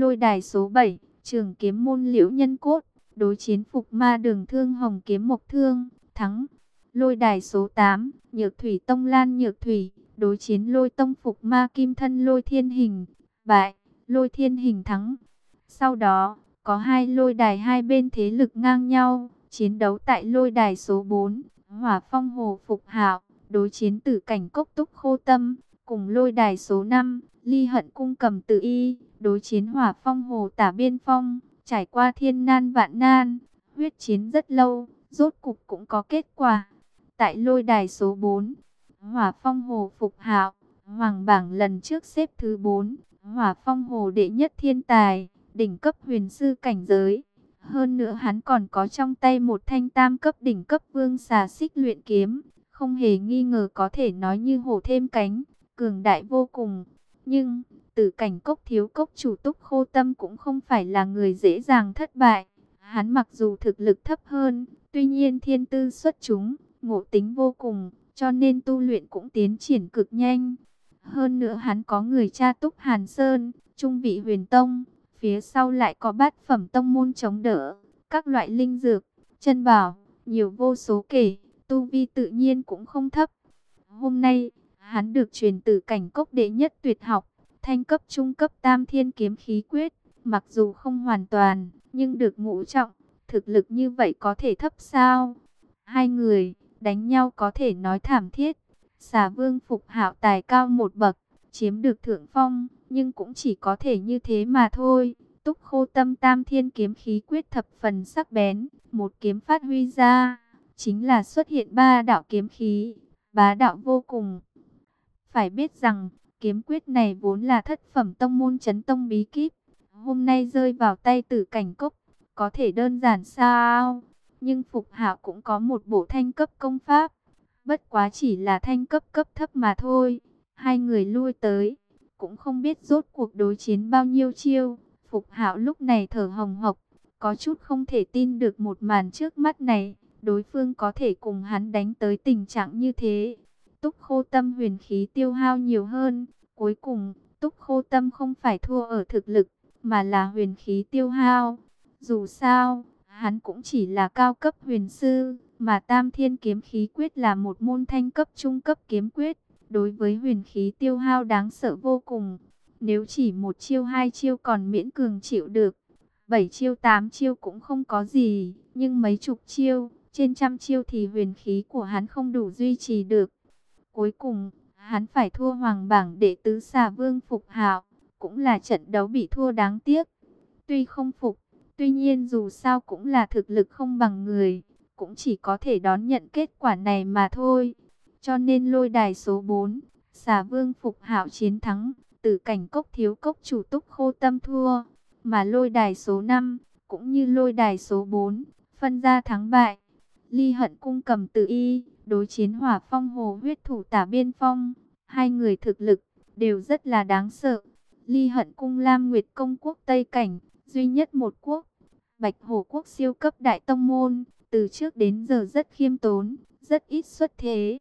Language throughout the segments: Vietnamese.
Lôi đài số 7, Trường kiếm môn Liễu Nhân Cốt, đối chiến Phục Ma Đường Thương Hồng Kiếm Mộc Thương, thắng. Lôi đài số 8, Nhược Thủy Tông Lan Nhược Thủy, đối chiến Lôi Tông Phục Ma Kim Thân Lôi Thiên Hình, bại. Lôi Thiên Hình thắng. Sau đó, có hai lôi đài hai bên thế lực ngang nhau, chiến đấu tại lôi đài số 4, Hỏa Phong Hồ Phục Hạo, đối chiến Tử Cảnh Cốc Túc Khô Tâm, cùng lôi đài số 5, Ly Hận Cung Cầm Tử Y, đối chiến Hỏa Phong Hồ Tả Biên Phong, trải qua thiên nan vạn nan, huyết chiến rất lâu, rốt cục cũng có kết quả. Tại lôi đài số 4, Hỏa Phong Hồ Phục Hạo, Hoàng bảng lần trước xếp thứ 4, Hỏa Phong Hồ đệ nhất thiên tài, đỉnh cấp huyền sư cảnh giới. Hơn nữa hắn còn có trong tay một thanh tam cấp đỉnh cấp vương xà xích luyện kiếm, không hề nghi ngờ có thể nói như hổ thêm cánh, cường đại vô cùng. Nhưng, Tử Cảnh Cốc thiếu cốc chủ Túc Khô Tâm cũng không phải là người dễ dàng thất bại. Hắn mặc dù thực lực thấp hơn, tuy nhiên thiên tư xuất chúng, ngộ tính vô cùng, cho nên tu luyện cũng tiến triển cực nhanh. Hơn nữa hắn có người cha Túc Hàn Sơn, trung vị huyền tông, phía sau lại có bát phẩm tông môn chống đỡ, các loại linh dược, chân bảo, nhiều vô số kể, tu vi tự nhiên cũng không thấp. Hôm nay, hắn được truyền Tử Cảnh Cốc đệ nhất tuyệt học, thanh cấp trung cấp tam thiên kiếm khí quyết, mặc dù không hoàn toàn, nhưng được ngũ trọng, thực lực như vậy có thể thấp sao? Hai người đánh nhau có thể nói thảm thiết. Xà Vương Phục Hạo tài cao một bậc, chiếm được thượng phong, nhưng cũng chỉ có thể như thế mà thôi. Túc Khô Tâm tam thiên kiếm khí quyết thập phần sắc bén, một kiếm phát huy ra, chính là xuất hiện ba đạo kiếm khí, bá đạo vô cùng. Phải biết rằng, kiếm quyết này vốn là thất phẩm tông môn chấn tông bí kíp, hôm nay rơi vào tay Tử Cảnh Cốc, có thể đơn giản sao? Nhưng Phục Hạo cũng có một bộ thanh cấp công pháp, bất quá chỉ là thanh cấp cấp thấp mà thôi. Hai người lui tới, cũng không biết rốt cuộc đối chiến bao nhiêu chiêu. Phục Hạo lúc này thở hồng hộc, có chút không thể tin được một màn trước mắt này, đối phương có thể cùng hắn đánh tới tình trạng như thế. Túc Khô Tâm huyền khí tiêu hao nhiều hơn, cuối cùng Túc Khô Tâm không phải thua ở thực lực, mà là huyền khí tiêu hao. Dù sao, hắn cũng chỉ là cao cấp huyền sư, mà Tam Thiên Kiếm Khí Quyết là một môn thanh cấp trung cấp kiếm quyết, đối với huyền khí tiêu hao đáng sợ vô cùng. Nếu chỉ một chiêu hai chiêu còn miễn cường chịu được, 7 chiêu 8 chiêu cũng không có gì, nhưng mấy chục chiêu, trên trăm chiêu thì huyền khí của hắn không đủ duy trì được. Cuối cùng, hắn phải thua Hoàng bảng đệ tứ Xà Vương Phục Hạo, cũng là trận đấu bị thua đáng tiếc. Tuy không phục, tuy nhiên dù sao cũng là thực lực không bằng người, cũng chỉ có thể đón nhận kết quả này mà thôi. Cho nên lôi đài số 4, Xà Vương Phục Hạo chiến thắng, Tử Cảnh Cốc thiếu cốc chủ Túc Khô Tâm thua. Mà lôi đài số 5, cũng như lôi đài số 4, phân ra thắng bại. Ly Hận Cung Cầm Tử Y, đối chiến Hỏa Phong Hồ huyết thủ Tả Biên Phong. Hai người thực lực, đều rất là đáng sợ. Ly Hận Cung Lam Nguyệt Công Quốc Tây Cảnh, duy nhất một quốc. Bạch Hổ Quốc siêu cấp đại tông môn, từ trước đến giờ rất khiêm tốn, rất ít xuất thế.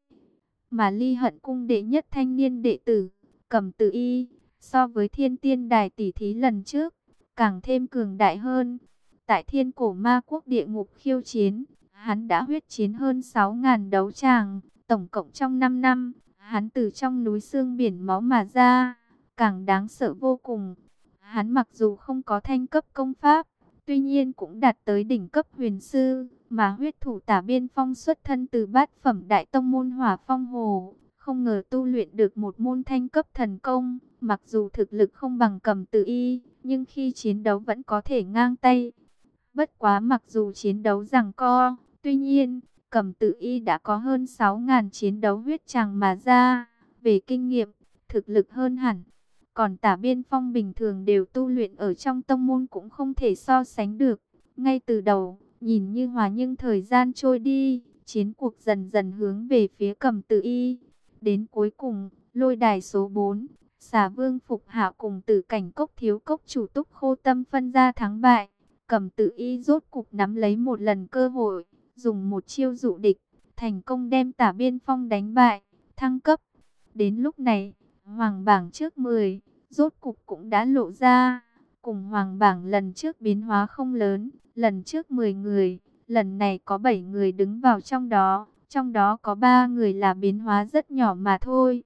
Mà Ly Hận Cung đệ nhất thanh niên đệ tử, Cầm Tử Y, so với Thiên Tiên Đài tỷ thí lần trước, càng thêm cường đại hơn. Tại Thiên Cổ Ma Quốc địa ngục khiêu chiến, hắn đã huyết chiến hơn 6.000 đấu tràng, tổng cộng trong 5 năm, hắn từ trong núi xương biển máu mà ra, càng đáng sợ vô cùng. Hắn mặc dù không có thanh cấp công pháp, tuy nhiên cũng đạt tới đỉnh cấp huyền sư, mà huyết thủ Tả Biên Phong xuất thân từ bát phẩm đại tông môn Hỏa Phong Hồ, không ngờ tu luyện được một môn thanh cấp thần công, mặc dù thực lực không bằng Cầm Tử Y, nhưng khi chiến đấu vẫn có thể ngang tay. Bất quá mặc dù chiến đấu giằng co, tuy nhiên, Cầm Tử Y đã có hơn 6.000 chiến đấu huyết tràng mà ra, về kinh nghiệm, thực lực hơn hẳn. Còn Tả Biên Phong bình thường đều tu luyện ở trong tông môn cũng không thể so sánh được. Ngay từ đầu, nhìn như hòa nhưng thời gian trôi đi, chiến cuộc dần dần hướng về phía Cầm Tử Y. Đến cuối cùng, lôi đài số 4, Xà Vương Phục Hạo cùng Tử Cảnh Cốc thiếu cốc chủ Túc Khô Tâm phân ra thắng bại. Cầm Tử Y rốt cục nắm lấy một lần cơ hội, dùng một chiêu dụ địch, thành công đem Tả Biên Phong đánh bại, thăng cấp. Đến lúc này, Hoàng bảng trước 10, rốt cục cũng đã lộ ra. cùng hoàng bảng lần trước biến hóa không lớn, lần trước 10 người, lần này có 7 người đứng vào trong đó có 3 người là biến hóa rất nhỏ mà thôi.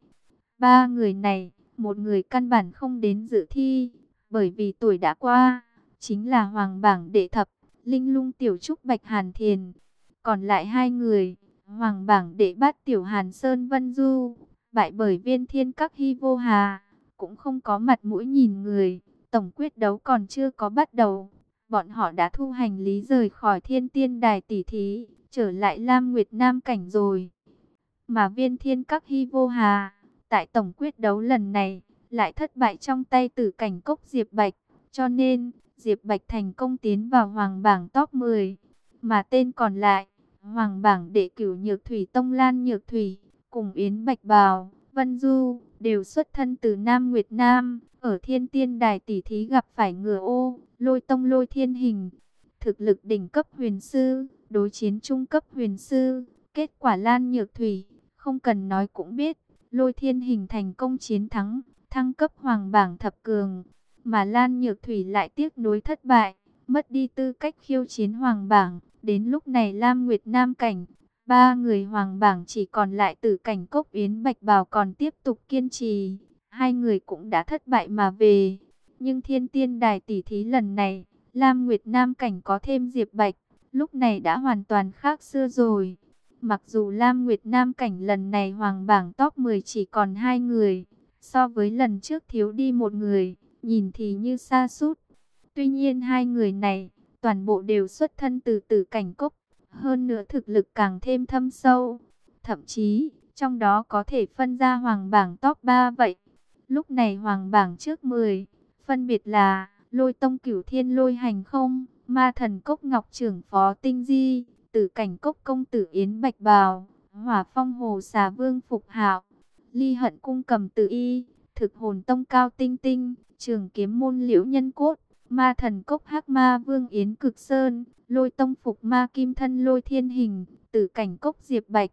3 người này, một người căn bản không đến dự thi, bởi vì tuổi đã qua, chính là hoàng bảng đệ thập, Linh Lung Tiểu Trúc Bạch Hàn Thiền. Còn lại 2 người, hoàng bảng đệ bát Tiểu Hàn Sơn Vân Du, bại bởi Viên Thiên Các Hy Vô Hà, cũng không có mặt mũi nhìn người. Tổng quyết đấu còn chưa có bắt đầu, bọn họ đã thu hành lý rời khỏi Thiên Tiên Đài tỷ thí, trở lại Lam Nguyệt Nam cảnh rồi. Mà Viên Thiên Các Hy Vô Hà, tại tổng quyết đấu lần này, lại thất bại trong tay Tử Cảnh Cốc Diệp Bạch, cho nên Diệp Bạch thành công tiến vào hoàng bảng top 10. Mà tên còn lại, hoàng bảng đệ cửu Nhược Thủy Tông Lan Nhược Thủy, cùng Yến Bạch Bào, Vân Du, đều xuất thân từ Nam Nguyệt Nam, ở Thiên Tiên Đài tỷ thí gặp phải Ngựa Ô, Lôi Tông Lôi Thiên Hình. Thực lực đỉnh cấp huyền sư, đối chiến trung cấp huyền sư, kết quả Lan Nhược Thủy, không cần nói cũng biết, Lôi Thiên Hình thành công chiến thắng, thăng cấp hoàng bảng thập cường, mà Lan Nhược Thủy lại tiếc nuối thất bại, mất đi tư cách khiêu chiến hoàng bảng. Đến lúc này Lam Nguyệt Nam cảnh, 3 người hoàng bảng chỉ còn lại Tử Cảnh Cốc Yến Bạch Bào còn tiếp tục kiên trì, 2 người cũng đã thất bại mà về. Nhưng Thiên Tiên Đài tỷ thí lần này, Lam Nguyệt Nam cảnh có thêm Diệp Bạch, lúc này đã hoàn toàn khác xưa rồi. Mặc dù Lam Nguyệt Nam cảnh lần này hoàng bảng top 10 chỉ còn 2 người, so với lần trước thiếu đi một người, nhìn thì như sa sút. Tuy nhiên 2 người này, toàn bộ đều xuất thân từ Tử Cảnh Cốc, hơn nữa thực lực càng thêm thâm sâu. Thậm chí, trong đó có thể phân ra hoàng bảng top 3 vậy. Lúc này hoàng bảng trước 10, phân biệt là Lôi Tông Cửu Thiên Lôi Hành Không, Ma Thần Cốc Ngọc Trưởng Phó Tinh Di, Tử Cảnh Cốc Công Tử Yến Bạch Bào, Hỏa Phong Hồ Xà Vương Phục Hạo, Ly Hận Cung Cầm Tử Y, Thực Hồn Tông Cao Tinh Tinh, Trường Kiếm Môn Liễu Nhân Cốt, Ma Thần Cốc Hắc Ma Vương Yến Cực Sơn, Lôi Tông Phục Ma Kim Thân Lôi Thiên Hình, Tử Cảnh Cốc Diệp Bạch.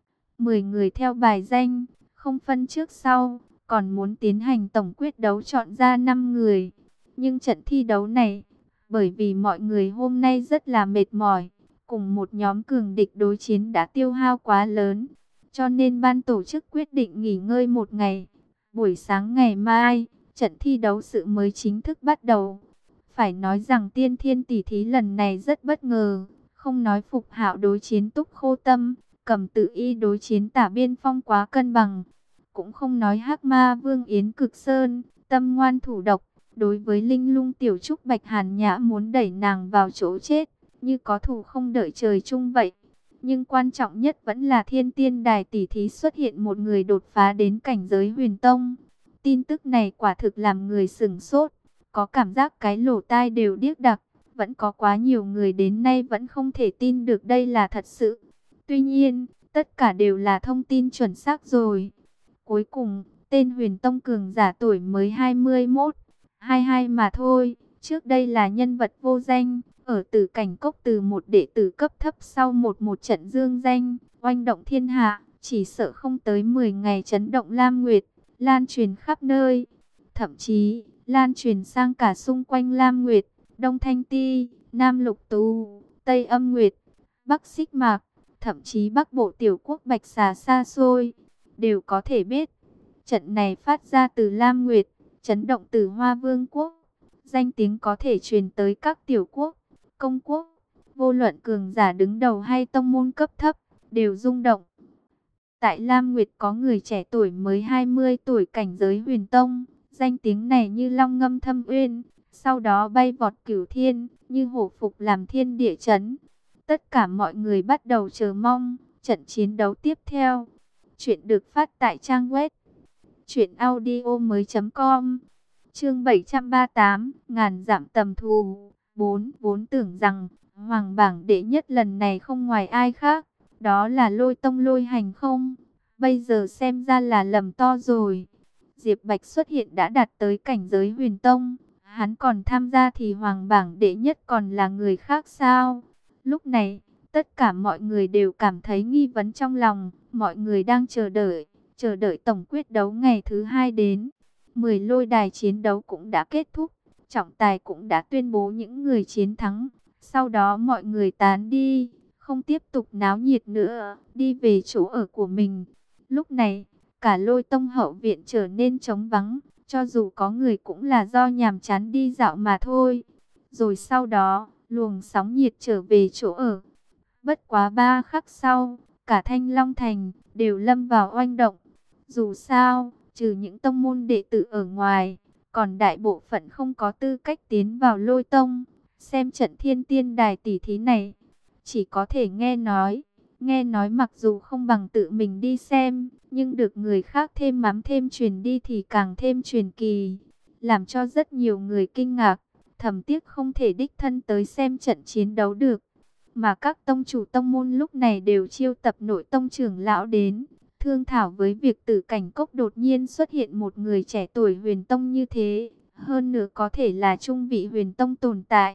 10 người theo bài danh, không phân trước sau, còn muốn tiến hành tổng quyết đấu chọn ra 5 người. Nhưng trận thi đấu này, bởi vì mọi người hôm nay rất là mệt mỏi, cùng một nhóm cường địch đối chiến đã tiêu hao quá lớn, cho nên ban tổ chức quyết định nghỉ ngơi một ngày. Buổi sáng ngày mai, trận thi đấu sự mới chính thức bắt đầu. Phải nói rằng Tiên Thiên tỷ thí lần này rất bất ngờ, không nói Phục Hạo đối chiến Túc Khô Tâm, Cầm Tử Y đối chiến Tả Biên Phong quá cân bằng, cũng không nói Hắc Ma Vương Yến Cực Sơn, tâm ngoan thủ độc, đối với Linh Lung Tiểu Trúc Bạch Hàn Nhã muốn đẩy nàng vào chỗ chết, như có thù không đợi trời chung vậy. Nhưng quan trọng nhất vẫn là Thiên Tiên Đài tỷ thí xuất hiện một người đột phá đến cảnh giới huyền tông. Tin tức này quả thực làm người sửng sốt, có cảm giác cái lỗ tai đều điếc đặc. Vẫn có quá nhiều người đến nay vẫn không thể tin được đây là thật sự. Tuy nhiên, tất cả đều là thông tin chuẩn xác rồi. Cuối cùng, tên huyền tông cường giả tuổi mới 21, 22 mà thôi. Trước đây là nhân vật vô danh, ở Tử Cảnh Cốc từ một đệ tử cấp thấp sau một trận dương danh, oanh động thiên hạ, chỉ sợ không tới 10 ngày chấn động Lam Nguyệt, lan truyền khắp nơi. Thậm chí, lan truyền sang cả xung quanh Lam Nguyệt, Đông Thanh Ti, Nam Lục Tú, Tây Âm Nguyệt, Bắc Xích Mạc, thậm chí Bắc Bộ tiểu quốc Bạch Xà xa xôi, đều có thể biết. Trận này phát ra từ Lam Nguyệt, chấn động từ Hoa Vương quốc, danh tiếng có thể truyền tới các tiểu quốc, công quốc, vô luận cường giả đứng đầu hay tông môn cấp thấp, đều rung động. Tại Lam Nguyệt có người trẻ tuổi mới 20 tuổi cảnh giới huyền tông, danh tiếng này như long ngâm thâm uyên, sau đó bay vọt cửu thiên, như hổ phục làm thiên địa chấn. Tất cả mọi người bắt đầu chờ mong trận chiến đấu tiếp theo. Chuyện được phát tại trang web truyệnaudiomoi.com. Chương 738, ngàn dặm tầm thù. Vốn tưởng rằng hoàng bảng đệ nhất lần này không ngoài ai khác, đó là Lôi Tông Lôi Hành Không. Bây giờ xem ra là lầm to rồi. Diệp Bạch xuất hiện đã đạt tới cảnh giới huyền tông, hắn còn tham gia thì hoàng bảng đệ nhất còn là người khác sao? Lúc này, tất cả mọi người đều cảm thấy nghi vấn trong lòng, mọi người đang chờ đợi tổng quyết đấu ngày thứ 2 đến. 10 lôi đài chiến đấu cũng đã kết thúc, trọng tài cũng đã tuyên bố những người chiến thắng. Sau đó mọi người tán đi, không tiếp tục náo nhiệt nữa, đi về chỗ ở của mình. Lúc này, cả Lôi Tông hậu viện trở nên trống vắng, cho dù có người cũng là do nhàm chán đi dạo mà thôi. Rồi sau đó, luồng sóng nhiệt trở về chỗ ở. Bất quá 3 khắc sau, cả Thanh Long Thành đều lâm vào oanh động. Dù sao, trừ những tông môn đệ tử ở ngoài, còn đại bộ phận không có tư cách tiến vào Lôi Tông, xem trận Thiên Tiên Đài tỷ thí này. Chỉ có thể nghe nói mặc dù không bằng tự mình đi xem, nhưng được người khác thêm mắm thêm truyền đi thì càng thêm truyền kỳ, làm cho rất nhiều người kinh ngạc, thầm tiếc không thể đích thân tới xem trận chiến đấu được. Mà các tông chủ tông môn lúc này đều chiêu tập nội tông trưởng lão đến, thương thảo với việc Tử Cảnh Cốc đột nhiên xuất hiện một người trẻ tuổi huyền tông như thế, hơn nữa có thể là trung vị huyền tông tồn tại.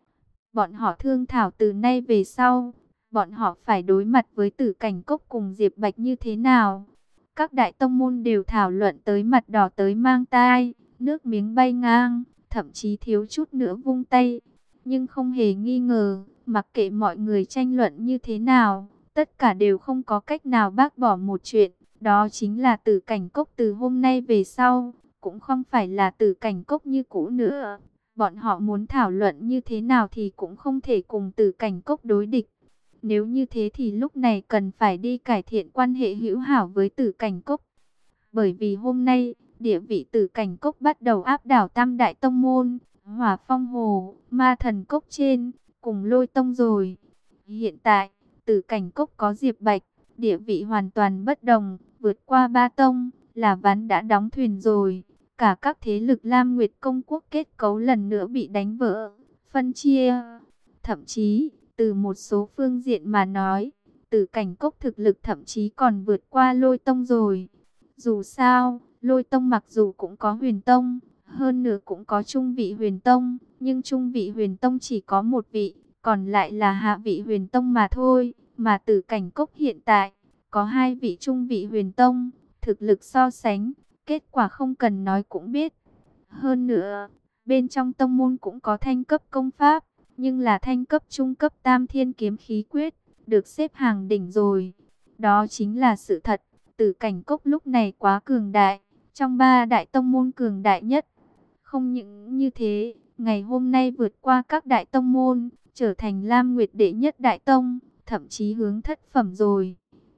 Bọn họ thương thảo từ nay về sau, bọn họ phải đối mặt với Tử Cảnh Cốc cùng Diệp Bạch như thế nào. Các đại tông môn đều thảo luận tới mặt đỏ tới mang tai, nước miếng bay ngang, thậm chí thiếu chút nữa vung tay. Nhưng không hề nghi ngờ, mặc kệ mọi người tranh luận như thế nào, tất cả đều không có cách nào bác bỏ một chuyện, đó chính là Tử Cảnh Cốc từ hôm nay về sau, cũng không phải là Tử Cảnh Cốc như cũ nữa. Bọn họ muốn thảo luận như thế nào thì cũng không thể cùng Tử Cảnh Cốc đối địch. Nếu như thế thì lúc này cần phải đi cải thiện quan hệ hữu hảo với Tử Cảnh Cốc. Bởi vì hôm nay, địa vị Tử Cảnh Cốc bắt đầu áp đảo Tam Đại Tông Môn, Hỏa Phong Hồ, Ma Thần Cốc trên, cùng Lôi Tông rồi. Hiện tại, Tử Cảnh Cốc có Diệp Bạch, địa vị hoàn toàn bất đồng, vượt qua ba tông, là ván đã đóng thuyền rồi. Cả các thế lực Lam Nguyệt Công Quốc kết cấu lần nữa bị đánh vỡ, phân chia. Thậm chí, từ một số phương diện mà nói, Tử Cảnh Cốc thực lực thậm chí còn vượt qua Lôi Tông rồi. Dù sao, Lôi Tông mặc dù cũng có Huyền Tông, hơn nữa cũng có trung vị Huyền Tông, nhưng trung vị Huyền Tông chỉ có một vị, còn lại là hạ vị Huyền Tông mà thôi. Mà Tử Cảnh Cốc hiện tại, có 2 vị trung vị Huyền Tông, thực lực so sánh, kết quả không cần nói cũng biết. Hơn nữa, bên trong tông môn cũng có thanh cấp công pháp, nhưng là thanh cấp trung cấp Tam Thiên Kiếm Khí Quyết, được xếp hàng đỉnh rồi. Đó chính là sự thật, Tử Cảnh Cốc lúc này quá cường đại, trong 3 đại tông môn cường đại nhất. Không những như thế, ngày hôm nay vượt qua các đại tông môn, trở thành Lam Nguyệt đệ nhất đại tông, thậm chí hướng thất phẩm rồi.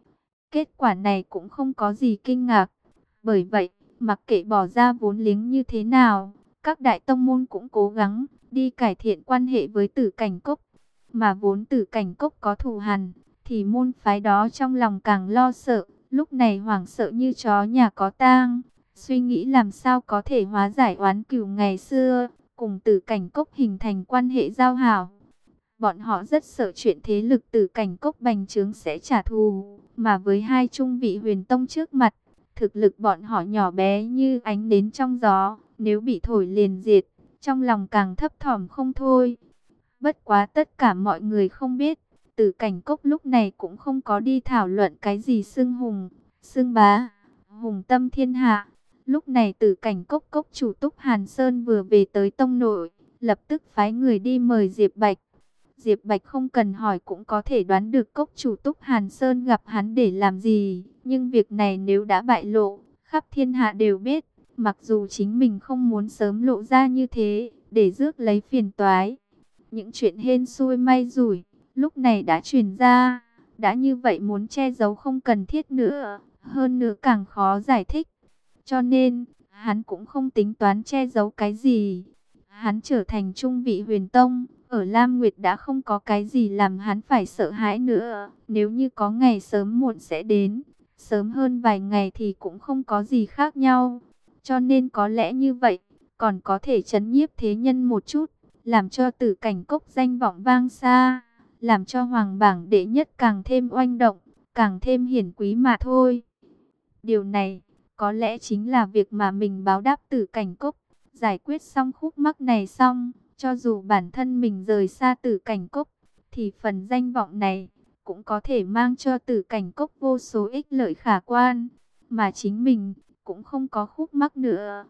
Kết quả này cũng không có gì kinh ngạc. Bởi vậy, mặc kệ bỏ ra vốn liếng như thế nào, các đại tông môn cũng cố gắng đi cải thiện quan hệ với Tử Cảnh Cốc. Mà vốn Tử Cảnh Cốc có thù hằn, thì môn phái đó trong lòng càng lo sợ, lúc này hoảng sợ như chó nhà có tang, suy nghĩ làm sao có thể hóa giải oán cừu ngày xưa, cùng Tử Cảnh Cốc hình thành quan hệ giao hảo. Bọn họ rất sợ chuyện thế lực Tử Cảnh Cốc bành trướng sẽ trả thù, mà với 2 trung vị Huyền Tông trước mặt, thực lực bọn họ nhỏ bé như ánh nến trong gió, nếu bị thổi liền diệt, trong lòng càng thấp thỏm không thôi. Bất quá tất cả mọi người không biết, Tử Cảnh Cốc lúc này cũng không có đi thảo luận cái gì xưng hùng, xưng bá, hùng tâm thiên hạ. Lúc này Tử Cảnh Cốc cốc chủ Túc Hàn Sơn vừa về tới tông nội, lập tức phái người đi mời Diệp Bạch. Diệp Bạch không cần hỏi cũng có thể đoán được cốc chủ Túc Hàn Sơn gặp hắn để làm gì. Nhưng việc này nếu đã bại lộ, khắp thiên hạ đều biết. Mặc dù chính mình không muốn sớm lộ ra như thế, để rước lấy phiền toái. Những chuyện hên xui may rủi, lúc này đã truyền ra. Đã như vậy muốn che giấu không cần thiết nữa, hơn nữa càng khó giải thích. Cho nên, hắn cũng không tính toán che giấu cái gì. Hắn trở thành trung vị Huyền Tông, ở Lam Nguyệt đã không có cái gì làm hắn phải sợ hãi nữa. Nếu như có ngày sớm muộn sẽ đến, sớm hơn vài ngày thì cũng không có gì khác nhau. Cho nên có lẽ như vậy, còn có thể trấn nhiếp thế nhân một chút, làm cho Tử Cảnh Cốc danh vọng vang xa, làm cho hoàng bảng đệ nhất càng thêm oanh động, càng thêm hiển quý mà thôi. Điều này, có lẽ chính là việc mà mình báo đáp Tử Cảnh Cốc. Giải quyết xong khúc mắc này xong, cho dù bản thân mình rời xa Tử Cảnh Cốc, thì phần danh vọng này cũng có thể mang cho Tử Cảnh Cốc vô số ích lợi khả quan, mà chính mình cũng không có khúc mắc nữa.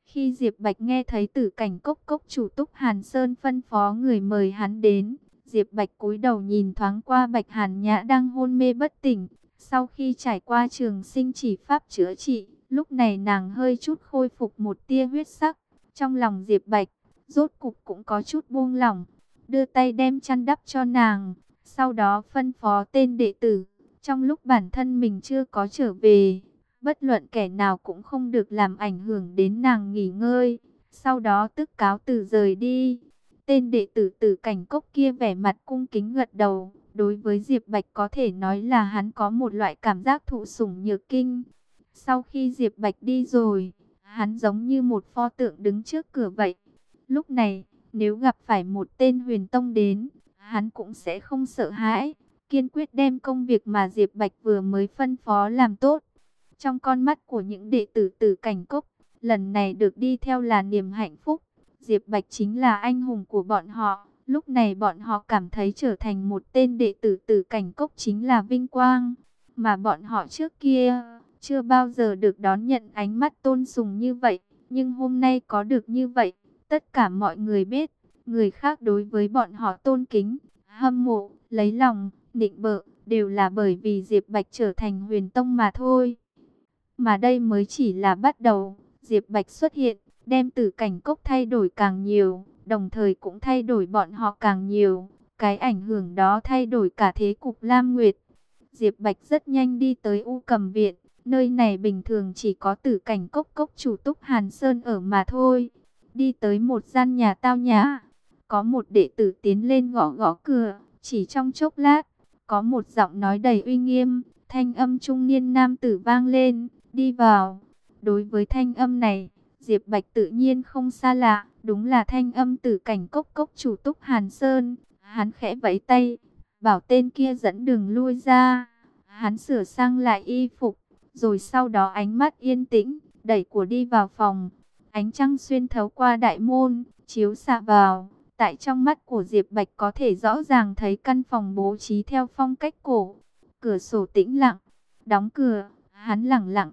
Khi Diệp Bạch nghe thấy Tử Cảnh Cốc cốc chủ Túc Hàn Sơn phân phó người mời hắn đến, Diệp Bạch cúi đầu nhìn thoáng qua Bạch Hàn Nhã đang hôn mê bất tỉnh. Sau khi trải qua trường sinh chỉ pháp chữa trị, lúc này nàng hơi chút khôi phục một tia huyết sắc. Trong lòng Diệp Bạch, rốt cục cũng có chút buông lỏng, đưa tay đem chăn đắp cho nàng. Sau đó phân phó tên đệ tử, trong lúc bản thân mình chưa có trở về, bất luận kẻ nào cũng không được làm ảnh hưởng đến nàng nghỉ ngơi. Sau đó tức cáo từ rời đi. Tên đệ tử Tử Cảnh Cốc kia vẻ mặt cung kính gật đầu. Đối với Diệp Bạch có thể nói là hắn có một loại cảm giác thụ sủng nhược kinh. Sau khi Diệp Bạch đi rồi, hắn giống như một pho tượng đứng trước cửa vậy. Lúc này, nếu gặp phải một tên huyền tông đến, hắn cũng sẽ không sợ hãi, kiên quyết đem công việc mà Diệp Bạch vừa mới phân phó làm tốt. Trong con mắt của những đệ tử Tử Cảnh Cốc, lần này được đi theo là niềm hạnh phúc. Diệp Bạch chính là anh hùng của bọn họ. Lúc này bọn họ cảm thấy trở thành một tên đệ tử Tử Cảnh Cốc chính là vinh quang. Mà bọn họ trước kia chưa bao giờ được đón nhận ánh mắt tôn sùng như vậy. Nhưng hôm nay có được như vậy, tất cả mọi người biết, người khác đối với bọn họ tôn kính, hâm mộ, lấy lòng, nịnh bợ, đều là bởi vì Diệp Bạch trở thành huyền tông mà thôi. Mà đây mới chỉ là bắt đầu. Diệp Bạch xuất hiện, đem Tử Cảnh Cốc thay đổi càng nhiều, đồng thời cũng thay đổi bọn họ càng nhiều. Cái ảnh hưởng đó thay đổi cả thế cục Lam Nguyệt. Diệp Bạch rất nhanh đi tới U Cầm Viện. Nơi này bình thường chỉ có Tử Cảnh Cốc cốc chủ Túc Hàn Sơn ở mà thôi. Đi tới một gian nhà tao nhã, có một đệ tử tiến lên gõ gõ cửa. Chỉ trong chốc lát, có một giọng nói đầy uy nghiêm, thanh âm trung niên nam tử vang lên, đi vào. Đối với thanh âm này, Diệp Bạch tự nhiên không xa lạ, đúng là thanh âm Tử Cảnh Cốc cốc chủ Túc Hàn Sơn. Hắn khẽ vẫy tay, bảo tên kia dẫn đường lui ra. Hắn sửa sang lại y phục, rồi sau đó ánh mắt yên tĩnh, đẩy của đi vào phòng. Ánh trăng xuyên thấu qua đại môn, chiếu xạ vào. Tại trong mắt của Diệp Bạch có thể rõ ràng thấy căn phòng bố trí theo phong cách cổ. Cửa sổ tĩnh lặng, đóng cửa, hắn lẳng lặng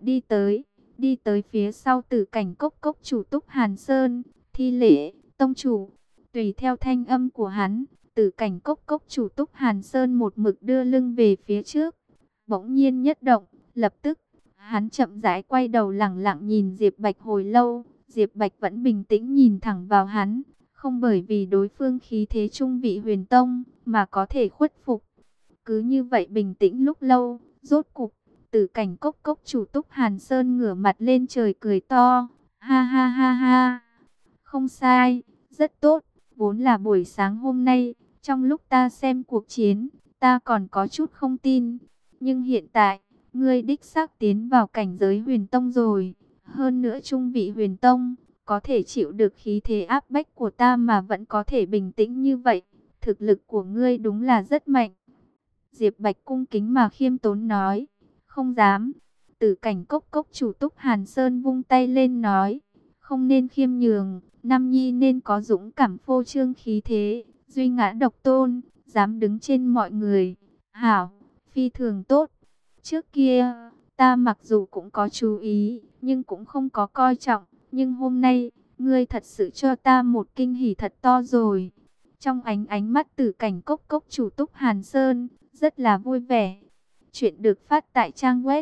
đi tới phía sau Tử Cảnh Cốc cốc chủ Túc Hàn Sơn, thi lễ, tông chủ. Tùy theo thanh âm của hắn, Tử Cảnh Cốc cốc chủ Túc Hàn Sơn một mực đưa lưng về phía trước. Bỗng nhiên nhất động, lập tức, hắn chậm rãi quay đầu lẳng lặng nhìn Diệp Bạch hồi lâu. Diệp Bạch vẫn bình tĩnh nhìn thẳng vào hắn, không bởi vì đối phương khí thế trung vị huyền tông, mà có thể khuất phục. Cứ như vậy bình tĩnh lúc lâu, rốt cục, Tử Cảnh Cốc cốc chủ Túc Hàn Sơn ngửa mặt lên trời cười to. Ha ha ha ha, không sai, rất tốt. Vốn là buổi sáng hôm nay, trong lúc ta xem cuộc chiến, ta còn có chút không tin. Nhưng hiện tại, ngươi đích xác tiến vào cảnh giới huyền tông rồi. Hơn nữa trung vị huyền tông, có thể chịu được khí thế áp bách của ta mà vẫn có thể bình tĩnh như vậy. Thực lực của ngươi đúng là rất mạnh. Diệp Bạch cung kính mà khiêm tốn nói. Không dám. Tử Cảnh Cốc cốc chủ Túc Hàn Sơn vung tay lên nói. Không nên khiêm nhường. Nam nhi nên có dũng cảm phô trương khí thế. Duy ngã độc tôn. Dám đứng trên mọi người. Hảo. Phi thường tốt. Trước kia, ta mặc dù cũng có chú ý, nhưng cũng không có coi trọng. Nhưng hôm nay, ngươi thật sự cho ta một kinh hỉ thật to rồi. Trong ánh mắt Tử Cảnh Cốc cốc chủ Túc Hàn Sơn, rất là vui vẻ. Chuyện được phát tại trang web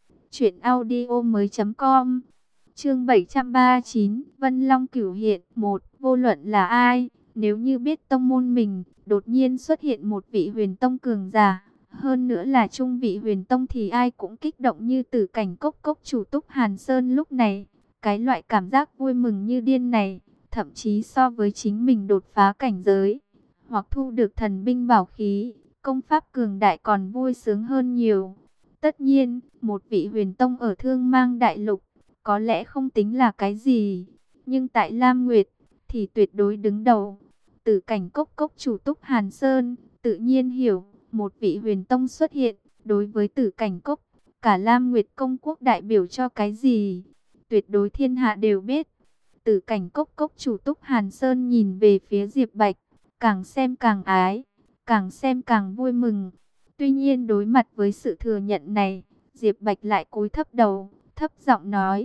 truyệnaudiomoi.com. Chương 739, Vân Long Cửu hiện. Một, vô luận là ai, nếu như biết tông môn mình đột nhiên xuất hiện một vị huyền tông cường giả, hơn nữa là trung vị huyền tông, thì ai cũng kích động như Tử Cảnh Cốc cốc chủ Túc Hàn Sơn lúc này. Cái loại cảm giác vui mừng như điên này, thậm chí so với chính mình đột phá cảnh giới, hoặc thu được thần binh bảo khí, công pháp cường đại còn vui sướng hơn nhiều. Tất nhiên, một vị huyền tông ở Thương Mang Đại Lục, có lẽ không tính là cái gì, nhưng tại Lam Nguyệt, thì tuyệt đối đứng đầu. Tử Cảnh Cốc cốc chủ Túc Hàn Sơn, tự nhiên hiểu, một vị huyền tông xuất hiện, đối với Tử Cảnh Cốc, cả Lam Nguyệt công quốc đại biểu cho cái gì, tuyệt đối thiên hạ đều biết. Tử Cảnh Cốc cốc chủ Túc Hàn Sơn nhìn về phía Diệp Bạch, càng xem càng ái, càng xem càng vui mừng. Tuy nhiên đối mặt với sự thừa nhận này, Diệp Bạch lại cúi thấp đầu, thấp giọng nói,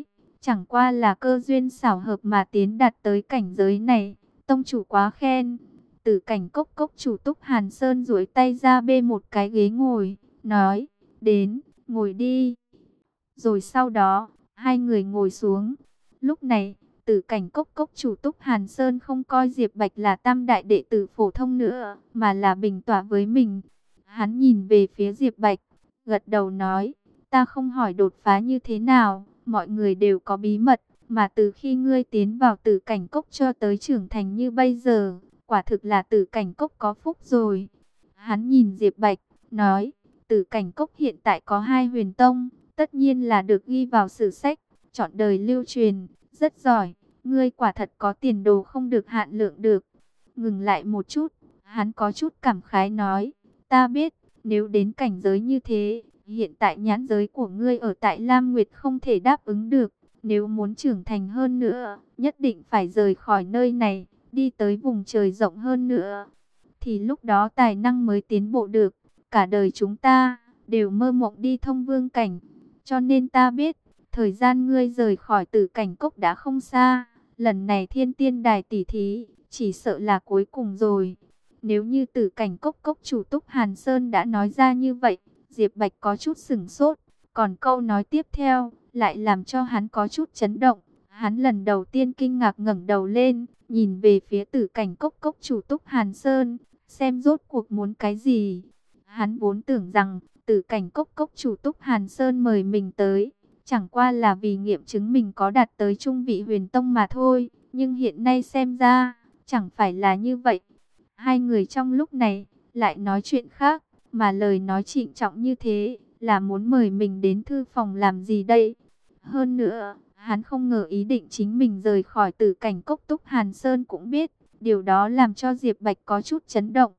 Chẳng qua là cơ duyên xảo hợp mà tiến đạt tới cảnh giới này, tông chủ quá khen. Tử Cảnh Cốc cốc chủ Túc Hàn Sơn duỗi tay ra bê một cái ghế ngồi, nói, đến, ngồi đi. Rồi sau đó, hai người ngồi xuống. Lúc này, Tử Cảnh Cốc cốc chủ Túc Hàn Sơn không coi Diệp Bạch là tam đại đệ tử phổ thông nữa, mà là bình tọa với mình. Hắn nhìn về phía Diệp Bạch, gật đầu nói, ta không hỏi đột phá như thế nào, mọi người đều có bí mật, mà từ khi ngươi tiến vào Tử Cảnh Cốc cho tới trưởng thành như bây giờ, quả thực là Tử Cảnh Cốc có phúc rồi. Hắn nhìn Diệp Bạch, nói, Tử Cảnh Cốc hiện tại có 2 huyền tông, tất nhiên là được ghi vào sử sách, trọn đời lưu truyền, rất giỏi, ngươi quả thật có tiền đồ không được hạn lượng được. Ngừng lại một chút, hắn có chút cảm khái nói, ta biết, nếu đến cảnh giới như thế, hiện tại nhãn giới của ngươi ở tại Lam Nguyệt không thể đáp ứng được, nếu muốn trưởng thành hơn nữa, nhất định phải rời khỏi nơi này, đi tới vùng trời rộng hơn nữa, thì lúc đó tài năng mới tiến bộ được. Cả đời chúng ta đều mơ mộng đi thông vương cảnh, cho nên ta biết, thời gian ngươi rời khỏi Tử Cảnh Cốc đã không xa. Lần này Thiên Tiên Đài tỷ thí, chỉ sợ là cuối cùng rồi. Nếu như Tử Cảnh Cốc cốc chủ Túc Hàn Sơn đã nói ra như vậy, Diệp Bạch có chút sửng sốt. Còn câu nói tiếp theo, lại làm cho hắn có chút chấn động. Hắn lần đầu tiên kinh ngạc ngẩng đầu lên, nhìn về phía Tử Cảnh Cốc cốc chủ Túc Hàn Sơn, xem rốt cuộc muốn cái gì. Hắn vốn tưởng rằng, Tử Cảnh Cốc cốc chủ Túc Hàn Sơn mời mình tới, chẳng qua là vì nghiệm chứng mình có đạt tới trung vị huyền tông mà thôi. Nhưng hiện nay xem ra, chẳng phải là như vậy. Hai người trong lúc này, lại nói chuyện khác, mà lời nói trịnh trọng như thế, là muốn mời mình đến thư phòng làm gì đây? Hơn nữa, hắn không ngờ ý định chính mình rời khỏi Tử Cảnh Cốc Túc Hàn Sơn cũng biết, điều đó làm cho Diệp Bạch có chút chấn động.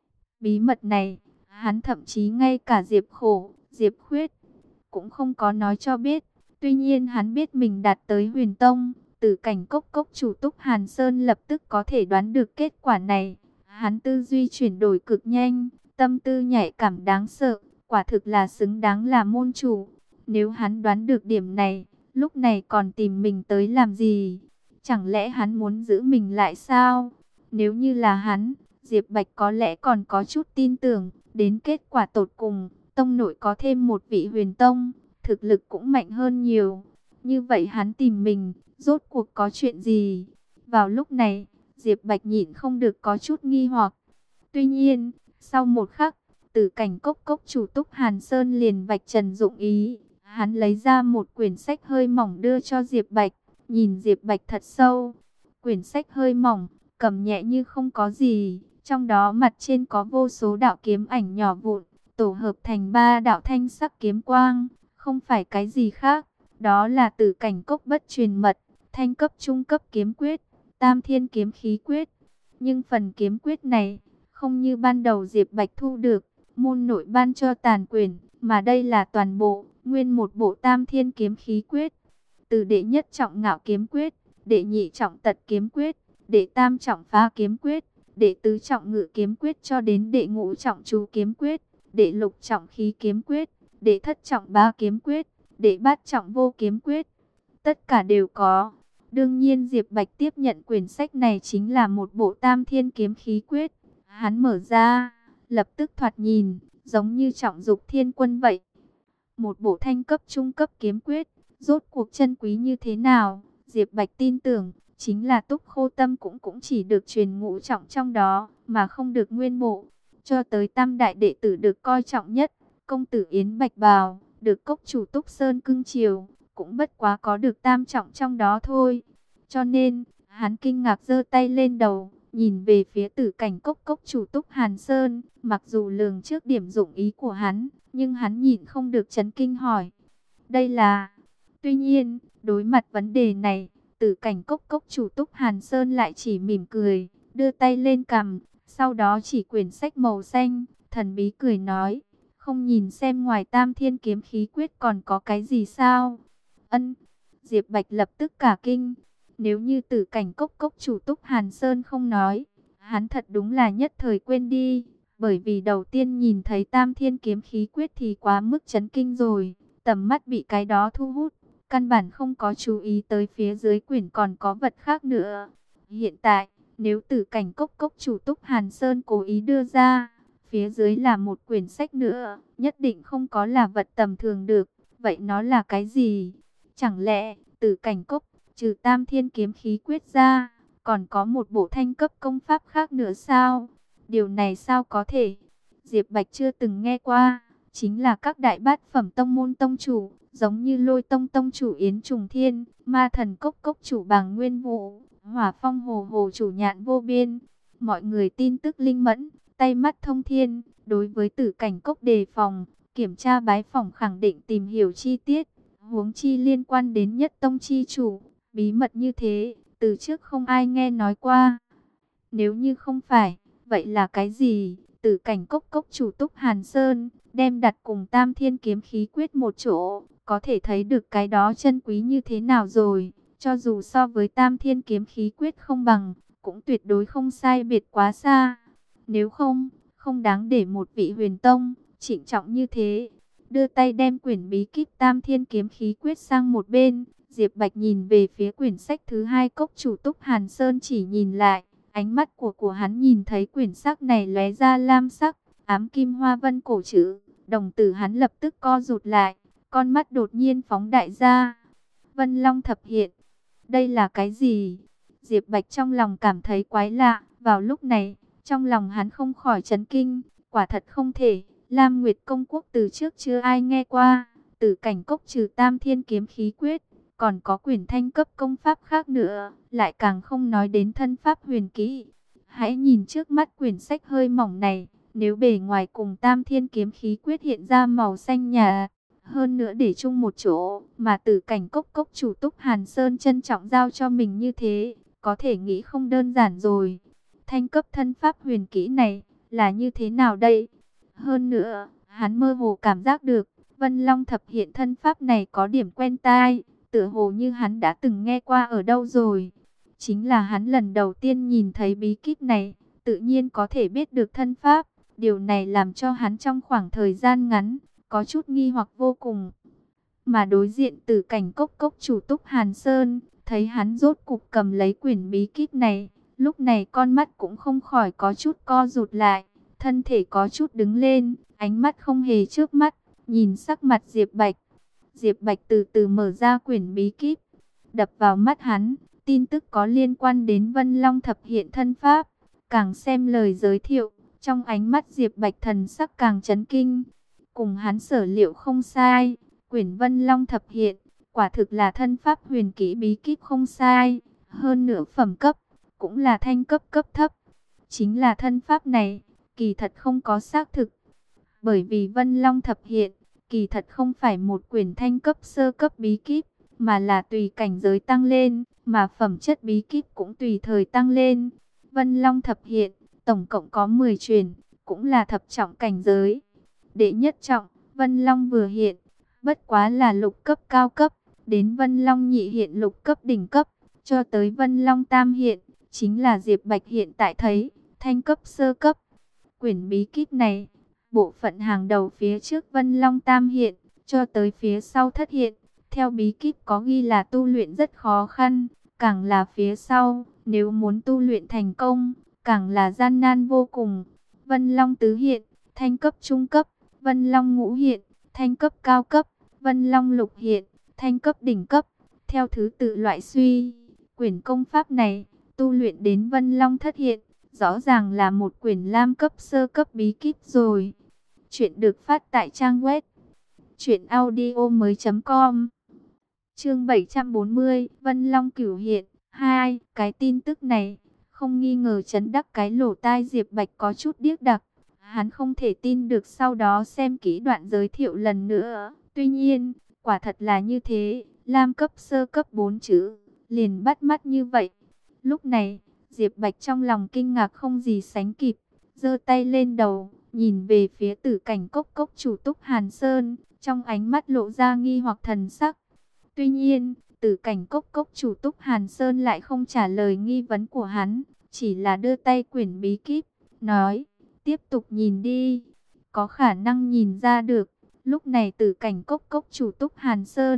Bí mật này, hắn thậm chí ngay cả Diệp Khổ, Diệp Khuyết cũng không có nói cho biết. Tuy nhiên hắn biết mình đạt tới huyền tông, Tử Cảnh Cốc cốc chủ Túc Hàn Sơn lập tức có thể đoán được kết quả này. Hắn tư duy chuyển đổi cực nhanh, tâm tư nhạy cảm đáng sợ, quả thực là xứng đáng là môn chủ. Nếu hắn đoán được điểm này, lúc này còn tìm mình tới làm gì? Chẳng lẽ hắn muốn giữ mình lại sao? Nếu như là hắn, Diệp Bạch có lẽ còn có chút tin tưởng, đến kết quả tột cùng, tông nội có thêm một vị huyền tông, thực lực cũng mạnh hơn nhiều. Như vậy hắn tìm mình, rốt cuộc có chuyện gì? Vào lúc này, Diệp Bạch nhịn không được có chút nghi hoặc. Tuy nhiên, sau một khắc, Tử Cảnh Cốc cốc chủ Túc Hàn Sơn liền vạch trần dụng ý. Hắn lấy ra một quyển sách hơi mỏng đưa cho Diệp Bạch, nhìn Diệp Bạch thật sâu. Quyển sách hơi mỏng, cầm nhẹ như không có gì, trong đó mặt trên có vô số đạo kiếm ảnh nhỏ vụn, tổ hợp thành 3 đạo thanh sắc kiếm quang, không phải cái gì khác, đó là Tử Cảnh Cốc bất truyền mật, thanh cấp trung cấp kiếm quyết, Tam Thiên kiếm khí quyết. Nhưng phần kiếm quyết này, không như ban đầu Diệp Bạch thu được, môn nội ban cho tàn quyển, mà đây là toàn bộ, nguyên một bộ Tam Thiên kiếm khí quyết. Từ đệ nhất trọng ngạo kiếm quyết, đệ nhị trọng tật kiếm quyết, đệ tam trọng phá kiếm quyết, đệ tứ trọng ngự kiếm quyết cho đến đệ ngũ trọng chú kiếm quyết, đệ lục trọng khí kiếm quyết, đệ thất trọng ba kiếm quyết, đệ bát trọng vô kiếm quyết. Tất cả đều có. Đương nhiên Diệp Bạch tiếp nhận quyển sách này chính là một bộ Tam Thiên kiếm khí quyết. Hắn mở ra, lập tức thoạt nhìn, giống như trọng dục thiên quân vậy. Một bộ thanh cấp trung cấp kiếm quyết, rốt cuộc chân quý như thế nào? Diệp Bạch tin tưởng, chính là Túc Khô Tâm cũng chỉ được truyền ngũ trọng trong đó, mà không được nguyên bộ. Cho tới tam đại đệ tử được coi trọng nhất, công tử Yến Bạch Bào, được cốc chủ Túc Sơn cưng chiều, cũng bất quá có được tam trọng trong đó thôi. Cho nên, hắn kinh ngạc giơ tay lên đầu, nhìn về phía Tử Cảnh Cốc cốc chủ Túc Hàn Sơn, mặc dù lường trước điểm dụng ý của hắn, nhưng hắn nhìn không được chấn kinh hỏi. Đây là... Tuy nhiên, đối mặt vấn đề này, Tử Cảnh Cốc cốc chủ Túc Hàn Sơn lại chỉ mỉm cười, đưa tay lên cằm, sau đó chỉ quyển sách màu xanh, thần bí cười nói, không nhìn xem ngoài Tam Thiên kiếm khí quyết còn có cái gì sao? Ân. Diệp Bạch lập tức cả kinh. Nếu như Tử Cảnh Cốc cốc chủ Túc Hàn Sơn không nói, hắn thật đúng là nhất thời quên đi, bởi vì đầu tiên nhìn thấy Tam Thiên kiếm khí quyết thì quá mức chấn kinh rồi, tầm mắt bị cái đó thu hút. căn bản không có chú ý tới phía dưới quyển còn có vật khác nữa. Hiện tại, nếu Tử Cảnh Cốc cốc chủ Túc Hàn Sơn cố ý đưa ra, phía dưới là một quyển sách nữa, nhất định không có là vật tầm thường được. Vậy nó là cái gì? Chẳng lẽ Tử Cảnh Cốc trừ Tam Thiên Kiếm Khí Quyết ra, còn có một bộ thanh cấp công pháp khác nữa sao? Điều này sao có thể? Diệp Bạch chưa từng nghe qua, chính là các đại bát phẩm tông môn tông chủ, giống như Lôi Tông tông chủ Yến Trùng Thiên, Ma Thần Cốc cốc chủ Bàng Nguyên Vũ, Hỏa Phong Hồ Hồ chủ Nhạn Vô Biên. Mọi người tin tức linh mẫn, tay mắt thông thiên, đối với Tử Cảnh Cốc đề phòng, kiểm tra bái phỏng khẳng định tìm hiểu chi tiết, huống chi liên quan đến nhất tông chi chủ, bí mật như thế, từ trước không ai nghe nói qua. Nếu như không phải, vậy là cái gì? Tử Cảnh Cốc cốc chủ Túc Hàn Sơn, đem đặt cùng Tam Thiên Kiếm Khí Quyết một chỗ, có thể thấy được cái đó chân quý như thế nào rồi. Cho dù so với Tam Thiên Kiếm Khí Quyết không bằng, cũng tuyệt đối không sai biệt quá xa. Nếu không, không đáng để một vị huyền tông trịnh trọng như thế đưa tay đem quyển bí kíp Tam Thiên Kiếm Khí Quyết sang một bên. Diệp Bạch nhìn về phía quyển sách thứ hai cốc chủ Túc Hàn Sơn chỉ nhìn lại, ánh mắt của hắn nhìn thấy quyển sách này lóe ra lam sắc, ám kim hoa vân cổ chữ, đồng tử hắn lập tức co rụt lại, con mắt đột nhiên phóng đại ra. Vân Long thập hiện, đây là cái gì? Diệp Bạch trong lòng cảm thấy quái lạ, vào lúc này, trong lòng hắn không khỏi chấn kinh, quả thật không thể, Lam Nguyệt Công Quốc từ trước chưa ai nghe qua, Tử Cảnh Cốc trừ Tam Thiên Kiếm Khí Quyết, còn có quyển thanh cấp công pháp khác nữa, lại càng không nói đến thân pháp huyền kỹ. Hãy nhìn trước mắt quyển sách hơi mỏng này, nếu bề ngoài cùng Tam Thiên Kiếm Khí Quyết hiện ra màu xanh nhà, hơn nữa để chung một chỗ, mà Tử Cảnh Cốc cốc chủ Túc Hàn Sơn trân trọng giao cho mình như thế, có thể nghĩ không đơn giản rồi. Thanh cấp thân pháp huyền kỹ này, là như thế nào đây? Hơn nữa, hắn mơ hồ cảm giác được, Vân Long thập hiện thân pháp này có điểm quen tai, tựa hồ như hắn đã từng nghe qua ở đâu rồi. Chính là hắn lần đầu tiên nhìn thấy bí kíp này, tự nhiên có thể biết được thân pháp. Điều này làm cho hắn trong khoảng thời gian ngắn, có chút nghi hoặc vô cùng. Mà đối diện Tử Cảnh Cốc cốc chủ Túc Hàn Sơn, thấy hắn rốt cục cầm lấy quyển bí kíp này, lúc này con mắt cũng không khỏi có chút co rụt lại, thân thể có chút đứng lên, ánh mắt không hề chớp mắt, nhìn sắc mặt Diệp Bạch. Diệp Bạch từ từ mở ra quyển bí kíp, đập vào mắt hắn, tin tức có liên quan đến Vân Long thập hiện thân pháp, càng xem lời giới thiệu, trong ánh mắt Diệp Bạch thần sắc càng chấn kinh. Cùng hắn sở liệu không sai, quyển Vân Long thập hiện, quả thực là thân pháp huyền kỹ bí kíp không sai, hơn nửa phẩm cấp, cũng là thanh cấp cấp thấp. Chính là thân pháp này, kỳ thật không có xác thực, bởi vì Vân Long thập hiện, kỳ thật không phải một quyển thanh cấp sơ cấp bí kíp, mà là tùy cảnh giới tăng lên, mà phẩm chất bí kíp cũng tùy thời tăng lên. Vân Long thập hiện, tổng cộng có 10 truyền, cũng là thập trọng cảnh giới. Đệ nhất trọng, Vân Long vừa hiện, bất quá là lục cấp cao cấp, đến Vân Long nhị hiện lục cấp đỉnh cấp, cho tới Vân Long tam hiện, chính là Diệp Bạch hiện tại thấy, thanh cấp sơ cấp. Quyển bí kíp này, bộ phận hàng đầu phía trước Vân Long tam hiện, cho tới phía sau thất hiện, theo bí kíp có ghi là tu luyện rất khó khăn, càng là phía sau, nếu muốn tu luyện thành công, càng là gian nan vô cùng. Vân Long tứ hiện, thanh cấp trung cấp, Vân Long ngũ hiện, thanh cấp cao cấp, Vân Long lục hiện, thanh cấp đỉnh cấp, theo thứ tự loại suy. Quyển công pháp này, tu luyện đến Vân Long thất hiện, rõ ràng là một quyển lam cấp sơ cấp bí kíp rồi. Chuyện được phát tại trang web truyệnaudiomoi.com. Chương 740, Vân Long cửu hiện 2. Cái tin tức này không nghi ngờ chấn đắc cái lỗ tai Diệp Bạch có chút điếc đặc. Hắn không thể tin được, sau đó xem kỹ đoạn giới thiệu lần nữa. Tuy nhiên, quả thật là như thế, lam cấp sơ cấp 4 chữ, liền bắt mắt như vậy. Lúc này, Diệp Bạch trong lòng kinh ngạc không gì sánh kịp, giơ tay lên đầu, nhìn về phía Tử Cảnh Cốc cốc chủ Túc Hàn Sơn, trong ánh mắt lộ ra nghi hoặc thần sắc. Tuy nhiên, Tử Cảnh Cốc cốc chủ Túc Hàn Sơn lại không trả lời nghi vấn của hắn, chỉ là đưa tay quyển bí kíp, nói, tiếp tục nhìn đi. Có khả năng nhìn ra được, lúc này Tử Cảnh Cốc cốc chủ Túc Hàn Sơn,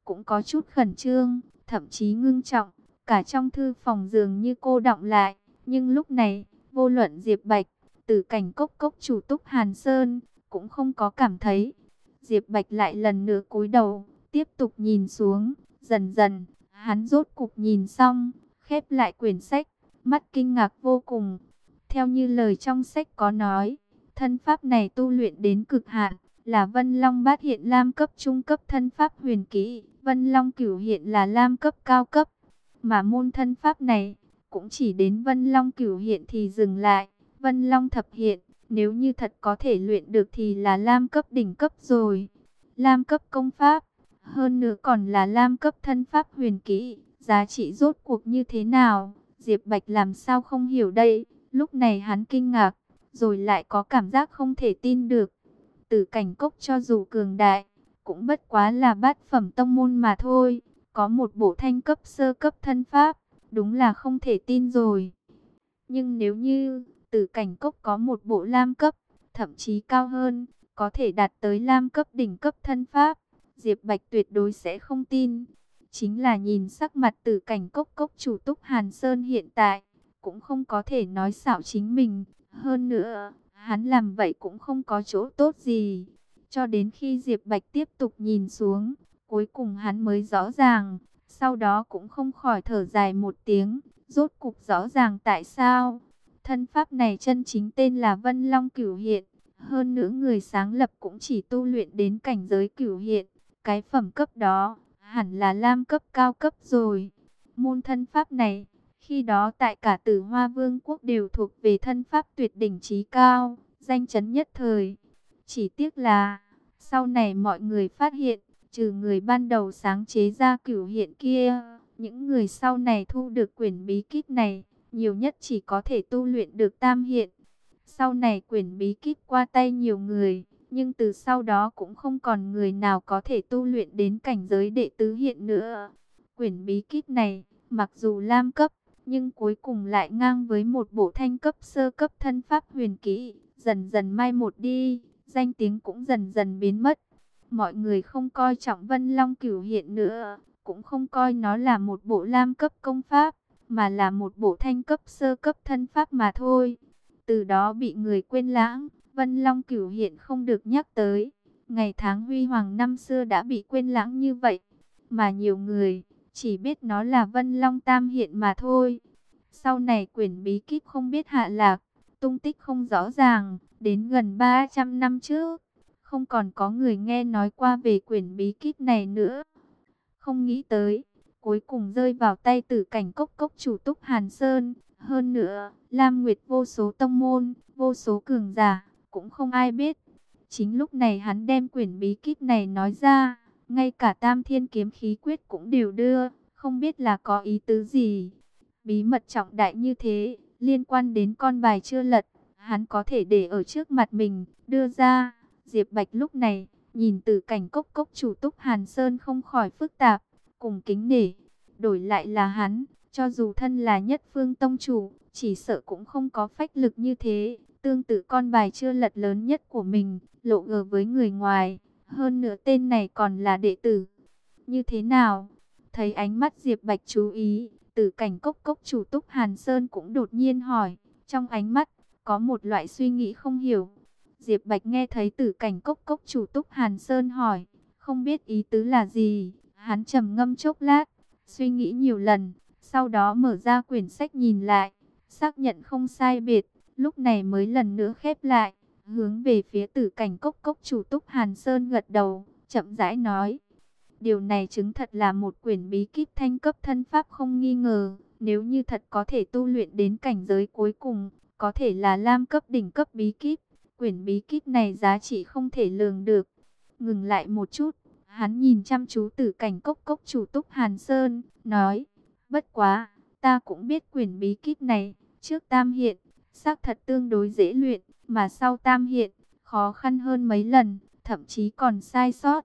cũng có chút khẩn trương, thậm chí ngưng trọng. Cả trong thư phòng dường như cô đọng lại. Nhưng lúc này, vô luận Diệp Bạch, Tử Cảnh Cốc Cốc chủ Túc Hàn Sơn, cũng không có cảm thấy. Diệp Bạch lại lần nữa cúi đầu, tiếp tục nhìn xuống. Dần dần, hắn rốt cục nhìn xong, khép lại quyển sách, mắt kinh ngạc vô cùng. Theo như lời trong sách có nói, thân pháp này tu luyện đến cực hạn, là Vân Long Bát Hiện Lam cấp trung cấp thân pháp huyền kỹ, Vân Long Cửu Hiện là Lam cấp cao cấp. Mà môn thân pháp này, cũng chỉ đến Vân Long Cửu Hiện thì dừng lại, Vân Long Thập Hiện, nếu như thật có thể luyện được thì là Lam cấp đỉnh cấp rồi. Lam cấp công pháp, hơn nữa còn là Lam cấp thân pháp huyền kỹ, giá trị rốt cuộc như thế nào, Diệp Bạch làm sao không hiểu đây. Lúc này hắn kinh ngạc, rồi lại có cảm giác không thể tin được. Tử Cảnh Cốc cho dù cường đại, cũng bất quá là bát phẩm tông môn mà thôi. Có một bộ thanh cấp sơ cấp thân pháp, đúng là không thể tin rồi. Nhưng nếu như Tử Cảnh Cốc có một bộ lam cấp, thậm chí cao hơn, có thể đạt tới lam cấp đỉnh cấp thân pháp, Diệp Bạch tuyệt đối sẽ không tin. Chính là nhìn sắc mặt Tử Cảnh Cốc Cốc chủ Túc Hàn Sơn hiện tại, cũng không có thể nói xạo chính mình. Hơn nữa, hắn làm vậy cũng không có chỗ tốt gì. Cho đến khi Diệp Bạch tiếp tục nhìn xuống, cuối cùng hắn mới rõ ràng. Sau đó cũng không khỏi thở dài một tiếng, rốt cục rõ ràng tại sao. Thân pháp này chân chính tên là Vân Long Cửu Hiện. Hơn nữa người sáng lập cũng chỉ tu luyện đến cảnh giới Cửu Hiện. Cái phẩm cấp đó, hẳn là lam cấp cao cấp rồi. Môn thân pháp này, khi đó tại cả Tử Hoa Vương quốc đều thuộc về thân pháp tuyệt đỉnh chí cao, danh chấn nhất thời. Chỉ tiếc là, sau này mọi người phát hiện, trừ người ban đầu sáng chế ra Cửu Hiện kia, những người sau này thu được quyển bí kíp này, nhiều nhất chỉ có thể tu luyện được Tam Hiện. Sau này quyển bí kíp qua tay nhiều người, nhưng từ sau đó cũng không còn người nào có thể tu luyện đến cảnh giới đệ tứ hiện nữa. Quyển bí kíp này, mặc dù lam cấp, nhưng cuối cùng lại ngang với một bộ thanh cấp sơ cấp thân pháp huyền kỹ, dần dần mai một đi, danh tiếng cũng dần dần biến mất. Mọi người không coi trọng Vân Long Cửu Hiện nữa, cũng không coi nó là một bộ lam cấp công pháp, mà là một bộ thanh cấp sơ cấp thân pháp mà thôi. Từ đó bị người quên lãng, Vân Long Cửu Hiện không được nhắc tới. Ngày tháng huy hoàng năm xưa đã bị quên lãng như vậy, mà nhiều người chỉ biết nó là Vân Long Tam Hiện mà thôi. Sau này quyển bí kíp không biết hạ lạc, tung tích không rõ ràng, đến gần 300 năm trước, không còn có người nghe nói qua về quyển bí kíp này nữa. Không nghĩ tới, cuối cùng rơi vào tay Tử Cảnh Cốc Cốc chủ Túc Hàn Sơn. Hơn nữa, Lam Nguyệt vô số tông môn, vô số cường giả, cũng không ai biết. Chính lúc này hắn đem quyển bí kíp này nói ra, ngay cả Tam Thiên Kiếm Khí Quyết cũng đều đưa, không biết là có ý tứ gì. Bí mật trọng đại như thế, liên quan đến con bài chưa lật, hắn có thể để ở trước mặt mình, đưa ra. Diệp Bạch lúc này, nhìn Tử Cảnh Cốc Cốc chủ Túc Hàn Sơn không khỏi phức tạp, cùng kính nể. Đổi lại là hắn, cho dù thân là nhất phương tông chủ, chỉ sợ cũng không có phách lực như thế. Tương tự con bài chưa lật lớn nhất của mình, lộ gờ với người ngoài. Hơn nữa tên này còn là đệ tử. Như thế nào? Thấy ánh mắt Diệp Bạch chú ý, Tử Cảnh Cốc Cốc chủ Túc Hàn Sơn cũng đột nhiên hỏi. Trong ánh mắt, có một loại suy nghĩ không hiểu. Diệp Bạch nghe thấy Tử Cảnh Cốc Cốc chủ Túc Hàn Sơn hỏi, không biết ý tứ là gì. Hắn trầm ngâm chốc lát, suy nghĩ nhiều lần, sau đó mở ra quyển sách nhìn lại, xác nhận không sai biệt, lúc này mới lần nữa khép lại, hướng về phía Tử Cảnh Cốc Cốc chủ Túc Hàn Sơn gật đầu, chậm rãi nói. Điều này chứng thật là một quyển bí kíp thanh cấp thân pháp không nghi ngờ, nếu như thật có thể tu luyện đến cảnh giới cuối cùng, có thể là lam cấp đỉnh cấp bí kíp. Quyển bí kíp này giá trị không thể lường được. Ngừng lại một chút, hắn nhìn chăm chú Tử Cảnh Cốc Cốc chủ Túc Hàn Sơn, nói, bất quá, ta cũng biết quyển bí kíp này, trước Tam Hiện, xác thật tương đối dễ luyện, mà sau Tam Hiện, khó khăn hơn mấy lần, thậm chí còn sai sót.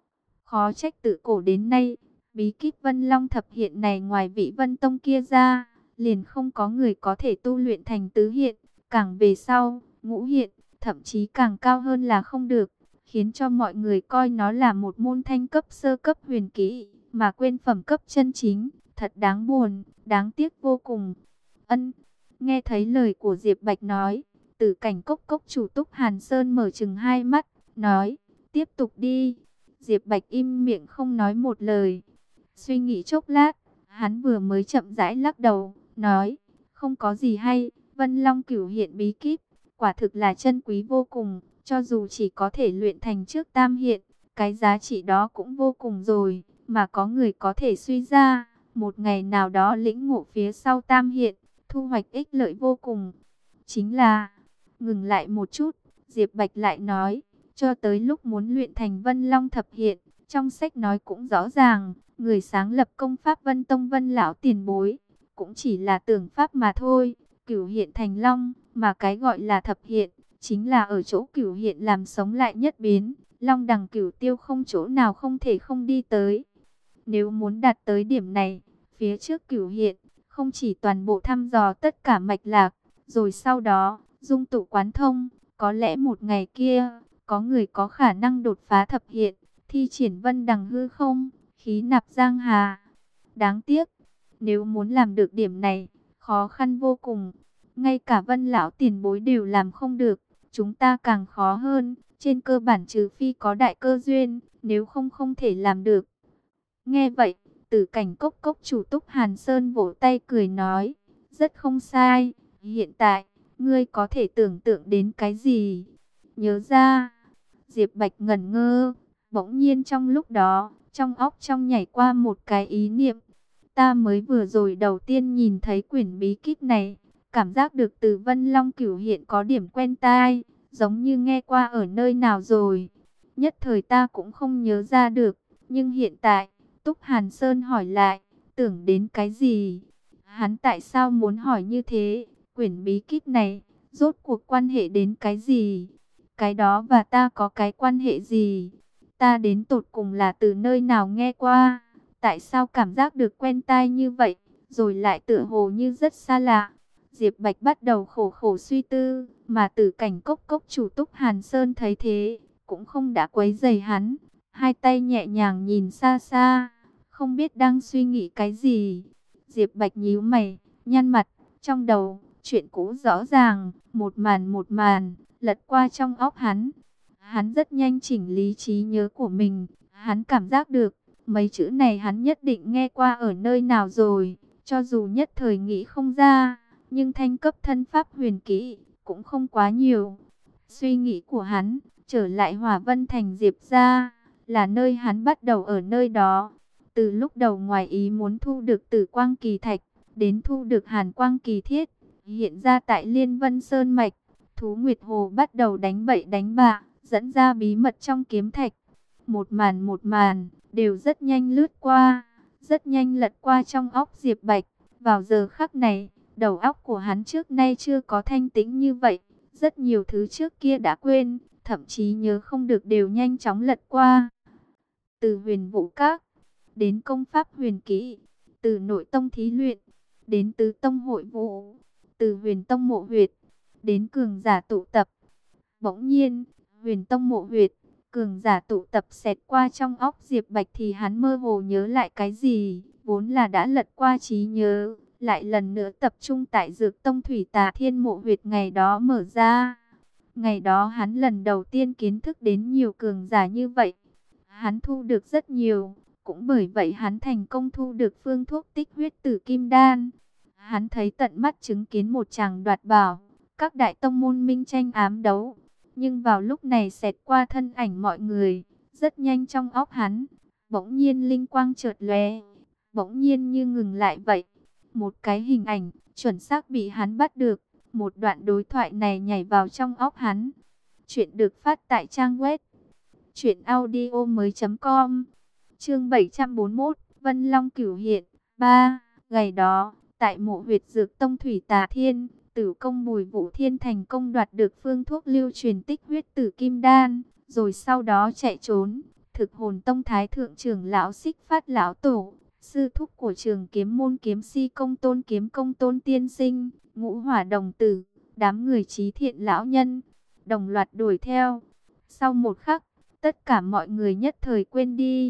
Khó trách tự cổ đến nay, bí kíp Vân Long Thập Hiện này ngoài vị Vân Tông kia ra, liền không có người có thể tu luyện thành tứ hiện, càng về sau, ngũ hiện, thậm chí càng cao hơn là không được, khiến cho mọi người coi nó là một môn thanh cấp sơ cấp huyền kỹ. mà quên phẩm cấp chân chính, thật đáng buồn, đáng tiếc vô cùng. Ân, nghe thấy lời của Diệp Bạch nói, Tử Cảnh Cốc Cốc chủ Túc Hàn Sơn mở trừng hai mắt, nói, tiếp tục đi. Diệp Bạch im miệng không nói một lời. Suy nghĩ chốc lát, hắn vừa mới chậm rãi lắc đầu, nói, không có gì hay, Vân Long Cửu hiện bí kíp, quả thực là chân quý vô cùng, cho dù chỉ có thể luyện thành trước tam hiện, cái giá trị đó cũng vô cùng rồi, mà có người có thể suy ra, một ngày nào đó lĩnh ngộ phía sau tam hiện, thu hoạch ích lợi vô cùng. Chính là, ngừng lại một chút, Diệp Bạch lại nói, cho tới lúc muốn luyện thành Vân Long thập hiện, trong sách nói cũng rõ ràng, người sáng lập công pháp Vân Tông Vân lão tiền bối, cũng chỉ là tưởng pháp mà thôi. Cửu hiện thành long, mà cái gọi là thập hiện, chính là ở chỗ cửu hiện làm sống lại nhất biến, long đằng cửu tiêu không chỗ nào không thể không đi tới. Nếu muốn đạt tới điểm này, phía trước cửu hiện, không chỉ toàn bộ thăm dò tất cả mạch lạc, rồi sau đó, dung tụ quán thông, có lẽ một ngày kia, có người có khả năng đột phá thập hiện, thi triển vân đằng hư không, khí nạp giang hà. Đáng tiếc, nếu muốn làm được điểm này, khó khăn vô cùng. Ngay cả Vân lão tiền bối đều làm không được, chúng ta càng khó hơn, trên cơ bản trừ phi có đại cơ duyên, nếu không không thể làm được. Nghe vậy, Tử Cảnh Cốc Cốc chủ Túc Hàn Sơn vỗ tay cười nói, rất không sai, hiện tại, ngươi có thể tưởng tượng đến cái gì? Nhớ ra, Diệp Bạch ngẩn ngơ, bỗng nhiên trong lúc đó, trong óc trong nhảy qua một cái ý niệm. Ta mới vừa rồi đầu tiên nhìn thấy quyển bí kíp này, cảm giác được từ Vân Long Cửu hiện có điểm quen tai, giống như nghe qua ở nơi nào rồi. Nhất thời ta cũng không nhớ ra được, nhưng hiện tại, Túc Hàn Sơn hỏi lại, tưởng đến cái gì? Hắn tại sao muốn hỏi như thế? Quyển bí kíp này, rốt cuộc quan hệ đến cái gì? Cái đó và ta có cái quan hệ gì? Ta đến tột cùng là từ nơi nào nghe qua? Tại sao cảm giác được quen tai như vậy, rồi lại tựa hồ như rất xa lạ? Diệp Bạch bắt đầu khổ khổ suy tư, mà Tử Cảnh Cốc Cốc chủ Túc Hàn Sơn thấy thế, cũng không đã quấy rầy hắn, hai tay nhẹ nhàng nhìn xa xa, không biết đang suy nghĩ cái gì. Diệp Bạch nhíu mày, nhăn mặt, trong đầu, chuyện cũ rõ ràng, một màn, lật qua trong óc hắn. Hắn rất nhanh chỉnh lý trí nhớ của mình, hắn cảm giác được, mấy chữ này hắn nhất định nghe qua ở nơi nào rồi, cho dù nhất thời nghĩ không ra, nhưng thanh cấp thân pháp huyền kỹ cũng không quá nhiều. Suy nghĩ của hắn trở lại Hỏa Vân Thành Diệp gia, là nơi hắn bắt đầu ở nơi đó. Từ lúc đầu ngoài ý muốn thu được Tử Quang Kỳ Thạch, đến thu được Hàn Quang Kỳ Thiết, hiện ra tại Liên Vân Sơn Mạch, Thú Nguyệt Hồ bắt đầu đánh bậy đánh bạ, dẫn ra bí mật trong kiếm thạch. Một màn, đều rất nhanh lướt qua, rất nhanh lật qua trong óc Diệp Bạch. Vào giờ khắc này, đầu óc của hắn trước nay chưa có thanh tĩnh như vậy. Rất nhiều thứ trước kia đã quên, thậm chí nhớ không được đều nhanh chóng lật qua. Từ Huyền Vũ Các, đến công pháp huyền kỹ, từ nội tông thí luyện, đến tứ tông hội vũ, từ huyền tông mộ huyệt, đến cường giả tụ tập. Bỗng nhiên, huyền tông mộ huyệt, cường giả tụ tập xẹt qua trong óc Diệp Bạch thì hắn mơ hồ nhớ lại cái gì, vốn là đã lật qua trí nhớ, lại lần nữa tập trung tại Dược Tông Thủy Tà Thiên mộ huyệt ngày đó mở ra. Ngày đó hắn lần đầu tiên kiến thức đến nhiều cường giả như vậy. Hắn thu được rất nhiều, cũng bởi vậy hắn thành công thu được phương thuốc tích huyết tử kim đan. Hắn thấy tận mắt chứng kiến một chàng đoạt bảo, các đại tông môn minh tranh ám đấu. Nhưng vào lúc này xẹt qua thân ảnh mọi người, rất nhanh trong óc hắn, bỗng nhiên linh quang chợt lóe, bỗng nhiên như ngừng lại vậy. Một cái hình ảnh chuẩn xác bị hắn bắt được, một đoạn đối thoại này nhảy vào trong óc hắn. Chuyện được phát tại trang web truyệnaudiomoi.com. Chương 741, Vân Long Cửu hiện 3. Ngày đó, tại mộ huyệt Dược Tông Thủy Tà Thiên, Tử Công Bùi Vũ Thiên thành công đoạt được phương thuốc lưu truyền tích huyết tử kim đan, rồi sau đó chạy trốn. Thực Hồn Tông Thái thượng trưởng lão Xích Phát lão tổ, sư thúc của Trường Kiếm môn kiếm si Công Tôn tiên sinh, Ngũ Hỏa đồng tử, đám người trí thiện lão nhân đồng loạt đuổi theo. Sau một khắc, tất cả mọi người nhất thời quên đi,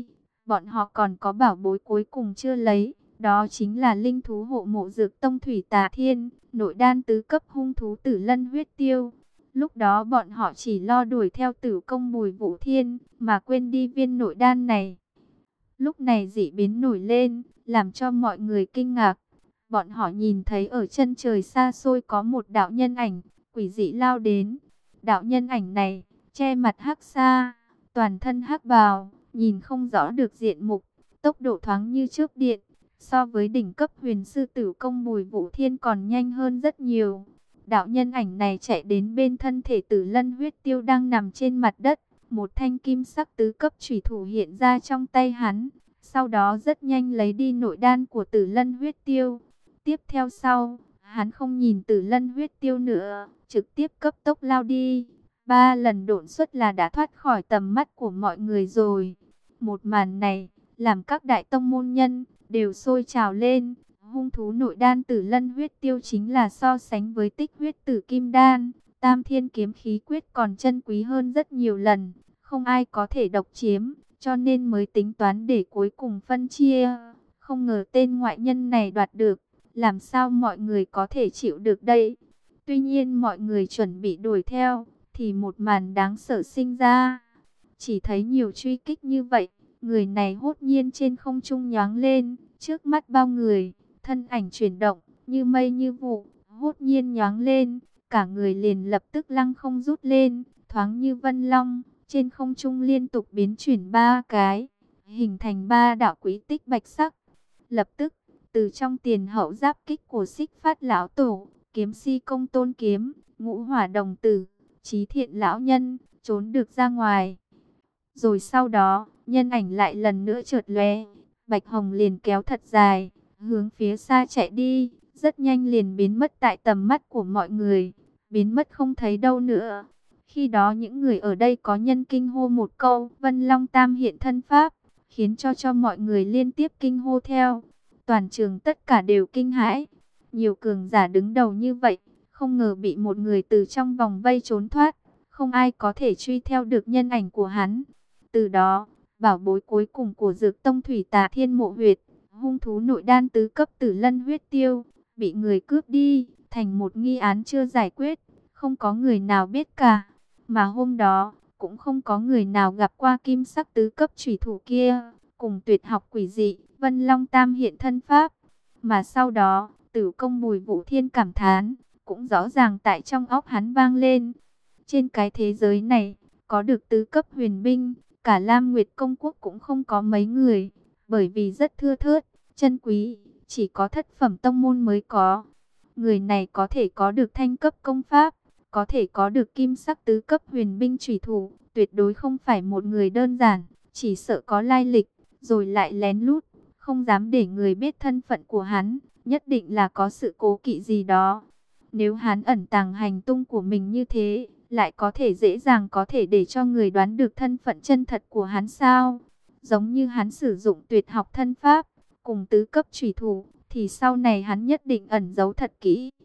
Bọn họ còn có bảo bối cuối cùng chưa lấy, đó chính là linh thú hộ mộ Dược Tông Thủy Tà Thiên, nội đan tứ cấp hung thú Tử Lân huyết tiêu. Lúc đó bọn họ chỉ lo đuổi theo Tử Công Bùi Vũ Thiên, mà quên đi viên nội đan này. Lúc này dị biến nổi lên, làm cho mọi người kinh ngạc. Bọn họ nhìn thấy ở chân trời xa xôi có một đạo nhân ảnh, quỷ dị lao đến. Đạo nhân ảnh này, che mặt hắc sa, toàn thân hắc bào, nhìn không rõ được diện mục, tốc độ thoáng như chớp điện. So với đỉnh cấp huyền sư Tử Công Bùi Vũ Thiên còn nhanh hơn rất nhiều. Đạo nhân ảnh này chạy đến bên thân thể Tử Lân huyết tiêu đang nằm trên mặt đất. Một thanh kim sắc tứ cấp chủy thủ hiện ra trong tay hắn. Sau đó rất nhanh lấy đi nội đan của Tử Lân huyết tiêu. Tiếp theo sau, hắn không nhìn Tử Lân huyết tiêu nữa, trực tiếp cấp tốc lao đi. 3 lần độn xuất là đã thoát khỏi tầm mắt của mọi người rồi. Một màn này, làm các đại tông môn nhân đều sôi trào lên. Hung thú nội đan Tử Lân huyết tiêu chính là so sánh với tích huyết tử kim đan, Tam Thiên kiếm khí quyết còn chân quý hơn rất nhiều lần. Không ai có thể độc chiếm, cho nên mới tính toán để cuối cùng phân chia. Không ngờ tên ngoại nhân này đoạt được, làm sao mọi người có thể chịu được đây? Tuy nhiên mọi người chuẩn bị đuổi theo, thì một màn đáng sợ sinh ra. Chỉ thấy nhiều truy kích như vậy, người này hốt nhiên trên không trung nhoáng lên, trước mắt bao người, thân ảnh chuyển động, như mây như vụ, hốt nhiên nhoáng lên, cả người liền lập tức lăng không rút lên, thoáng như vân long, trên không trung liên tục biến chuyển 3 cái, hình thành 3 đạo quý tích bạch sắc. Lập tức, từ trong tiền hậu giáp kích của Xích Phát lão tổ, Kiếm Si Công Tôn kiếm, Ngũ Hỏa đồng tử, Chí Thiện lão nhân trốn được ra ngoài. Rồi sau đó, nhân ảnh lại lần nữa chợt lóe, Bạch Hồng liền kéo thật dài, hướng phía xa chạy đi, rất nhanh liền biến mất tại tầm mắt của mọi người, biến mất không thấy đâu nữa. Khi đó những người ở đây có nhân kinh hô một câu, Vân Long Tam hiện thân pháp, khiến cho mọi người liên tiếp kinh hô theo. Toàn trường tất cả đều kinh hãi. Nhiều cường giả đứng đầu như vậy, không ngờ bị một người từ trong vòng vây trốn thoát, không ai có thể truy theo được nhân ảnh của hắn. Từ đó, bảo bối cuối cùng của Dược Tông Thủy Tà Thiên Mộ Huyệt, hung thú nội đan tứ cấp Tử Lân huyết tiêu, bị người cướp đi, thành một nghi án chưa giải quyết, không có người nào biết cả. Mà hôm đó, cũng không có người nào gặp qua kim sắc tứ cấp chủy thủ kia, cùng tuyệt học quỷ dị, Vân Long Tam hiện thân pháp. Mà sau đó, Tử Công Bùi Vũ Thiên cảm thán, cũng rõ ràng tại trong óc hắn vang lên. Trên cái thế giới này, có được tứ cấp huyền binh, cả Lam Nguyệt Công Quốc cũng không có mấy người, bởi vì rất thưa thớt, chân quý, chỉ có thất phẩm tông môn mới có. Người này có thể có được thanh cấp công pháp, có thể có được kim sắc tứ cấp huyền binh chủy thủ, tuyệt đối không phải một người đơn giản, chỉ sợ có lai lịch, rồi lại lén lút, không dám để người biết thân phận của hắn, nhất định là có sự cố kỵ gì đó. Nếu hắn ẩn tàng hành tung của mình như thế, lại có thể dễ dàng có thể để cho người đoán được thân phận chân thật của hắn sao? Giống như hắn sử dụng tuyệt học thân pháp, cùng tứ cấp chủy thủ, thì sau này hắn nhất định ẩn giấu thật kỹ.